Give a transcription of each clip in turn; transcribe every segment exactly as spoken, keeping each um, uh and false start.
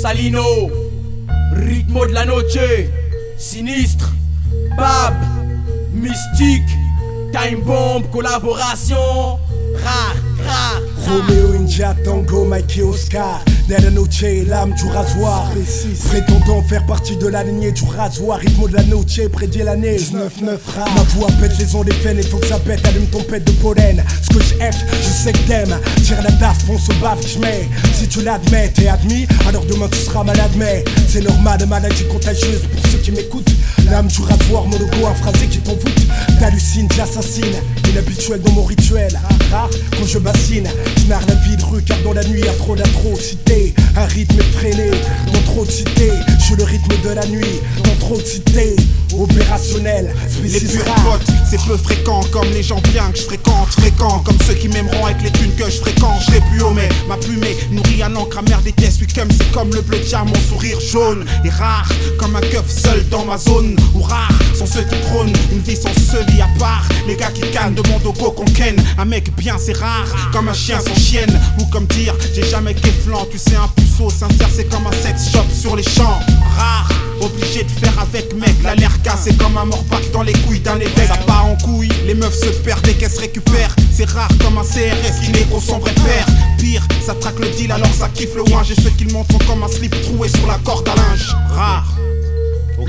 Salino, Ritmo de la Noche, Sinistre, Bab, Mystique, Time Bomb, collaboration, rare, rare. Romeo, India, Tango, Mikey, Oscar. Nella Noche, l'âme du rasoir. Prétendant faire partie de la lignée du rasoir. Rythmo de la Noche, prédit l'année dix-neuf neuf rare. Ma voix pète les ondes des veines, il faut que ça pète. Allume ton pète de pollen. Ce que j'aime, je sais que t'aimes. Tire la taf, on se bave, j'mets. Si tu l'admets, t'es admis. Alors demain tu seras malade, mais c'est normal, maladie contagieuse pour ceux qui m'écoutent. L'âme du rasoir, mon logo, un phrasé qui t'envoûte. T'hallucines, j'assassine. Inhabituel dans mon rituel. Rare quand je bassine. Je narre la vie de rue car dans la nuit y'a trop d'atrocités. Un rythme effréné, dans trop de cités. Je suis le rythme de la nuit, dans trop de cités. Opérationnel, les purs potes, c'est peu fréquent. Comme les gens bien que je fréquente, fréquent. Comme ceux qui m'aimeront avec les thunes que je fréquente. Je serai plus haut mais ma plumée nourrit à l'encre amère des caisses. Oui comme c'est comme le bleu de mon sourire jaune. Et rare, comme un keuf seul dans ma zone. Ou rares sont ceux qui prônent une vie sans seul à part. Les gars qui cannent demandent au go qu'on ken. Un mec bien c'est rare, comme un chien sans chienne. Ou comme dire, j'ai jamais qu'efflant. Tu sais un puceau sincère c'est comme un sex shop sur les champs. Rare, obligé de faire avec mec. La l'air cassé comme un morbac dans les couilles d'un évêque. Ça part en couille, les meufs se perdent dès qu'elles se récupèrent. C'est rare comme un C R S qui n'est qu'au son vrai père. Pire, ça traque le deal alors ça kiffe le ouinge. Et ceux qui le montent sont comme un slip troué sur la corde à linge. Rare. Ok.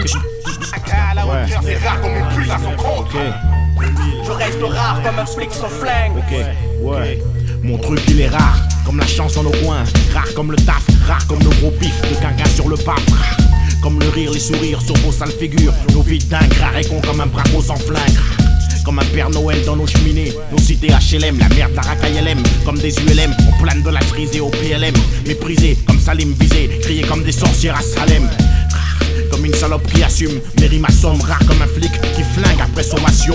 À la hauteur, c'est rare comme une pluie à son compte. Ok. Je reste rare comme un flic sans flingue. Ok. Ouais. Mon truc il est rare, comme la chance dans nos coins. Rare comme le taf, rare comme nos gros pifs de quinquin sur le pape. Comme le rire, les sourires sur vos sales figures. Nos vies dingues, rares et cons comme un braco sans flingue. Comme un Père Noël dans nos cheminées. Nos cités H L M, la merde, la racaille L M. Comme des U L M, on plane de la frisée au P L M. Méprisé, comme Salim visé, crié comme des sorcières à Salem. Comme une salope qui assume, mes rimes assomment. Rare comme un flic qui flingue après sommation.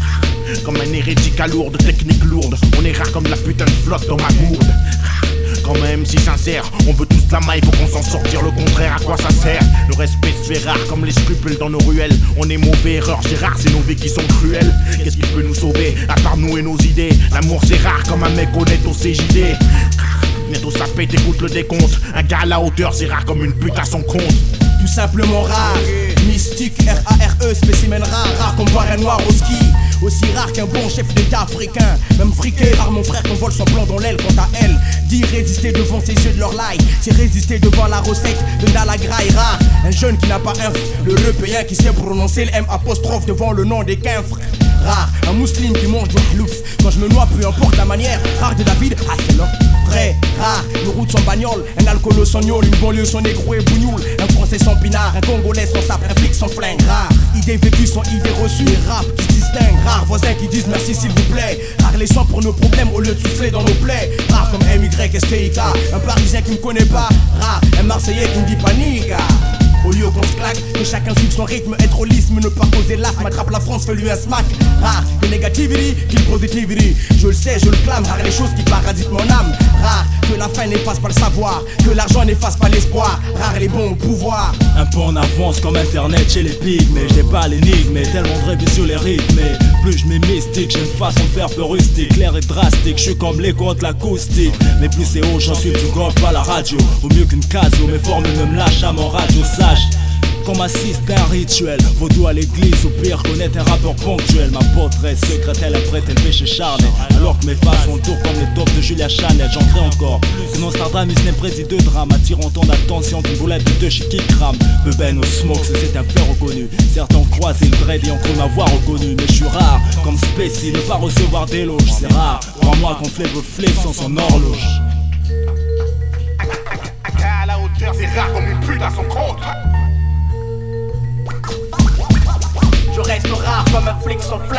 Comme un hérétique à lourde, technique lourde. On est rare comme la putain de flotte dans ma gourde. Comme un M C sincère, on veut tous la maille, faut qu'on s'en sortir, le contraire, à quoi ça sert? Le respect se fait rare comme les scrupules dans nos ruelles. On est mauvais, erreur, c'est rare, c'est nos vies qui sont cruelles. Qu'est-ce qui peut nous sauver, à part nous et nos idées? L'amour c'est rare comme un mec honnête au C J D. Netto ça pète, écoute le décompte. Un gars à la hauteur, c'est rare comme une pute à son compte. Tout simplement rare, mystique, R A R E, spécimen rare, rare comme voir un noir au ski. Aussi rare qu'un bon chef d'état africain. Même friqué, rare mon frère qu'on vole son plan dans l'aile. Quant à elle, dire résister devant ses yeux de leur lie, c'est résister devant la recette de Dalagraï. Rare, un jeune qui n'a pas un f, le repéen qui sait prononcer le M apostrophe devant le nom des quinfres. Rare, un musulman qui mange du halouf. Quand je me noie, peu importe la manière. Rare de David, ah c'est là. Vrai, rare, une route sans bagnole, un alcoolo sans gnôle, une banlieue sans négro et bougnoul, un français sans pinard, un congolais sans sabre, un flic sans flingue. Rare, idées vécues sans idées reçues, et rap qui se distinguent. Rare, voisins qui disent merci s'il vous plaît. Rare les soins pour nos problèmes au lieu de souffler dans nos plaies. Rare comme M Y S T I K, un parisien qui me connaît pas. Rare, un marseillais qui me dit panique. Au lieu qu'on se claque, que chacun suive son rythme, être au lisme, ne pas causer l'asthme, attrape la France, fais-lui un smack. Rare, que negativity, qu'il positivity. Je le sais, je le clame, rare les choses qui parasitent mon âme. Rare, que la faim n'efface pas le savoir, que l'argent n'efface pas l'espoir. Rare les bons pouvoirs. Un peu en avance comme internet chez les pigs. Mais j'ai pas l'énigme, mais tellement de rêves sur les rythmes. Mais plus je m'y mystique, j'ai une façon de faire peu rustique, clair et drastique, je suis comme l'écho de l'acoustique. Mais plus c'est haut, j'en suis du golf à la radio. Au mieux qu'une casio, mes formules ne me lâchent à mon radio sage. Comme assister à un rituel, vaudou à l'église, au pire connaître un rappeur ponctuel. Ma potresse secrète, elle prête le péché charnel. Alors que mes faces font tour comme les tops de Julia Chanel. J'en crée encore, que Nostradamus n'est prédit de drame, attirant ton attention qu'une boulette de deux chez qui crame. Beben au smoke, c'est un fait reconnu. Certains croisent le dread et on peut m'avoir reconnu. Mais je suis rare, comme Spécie, ne pas recevoir d'éloges. C'est rare, crois-moi qu'on flève flip sans son horloge. À la hauteur, c'est rare comme une pute à son compte. Je reste rare comme un flic sans flingue.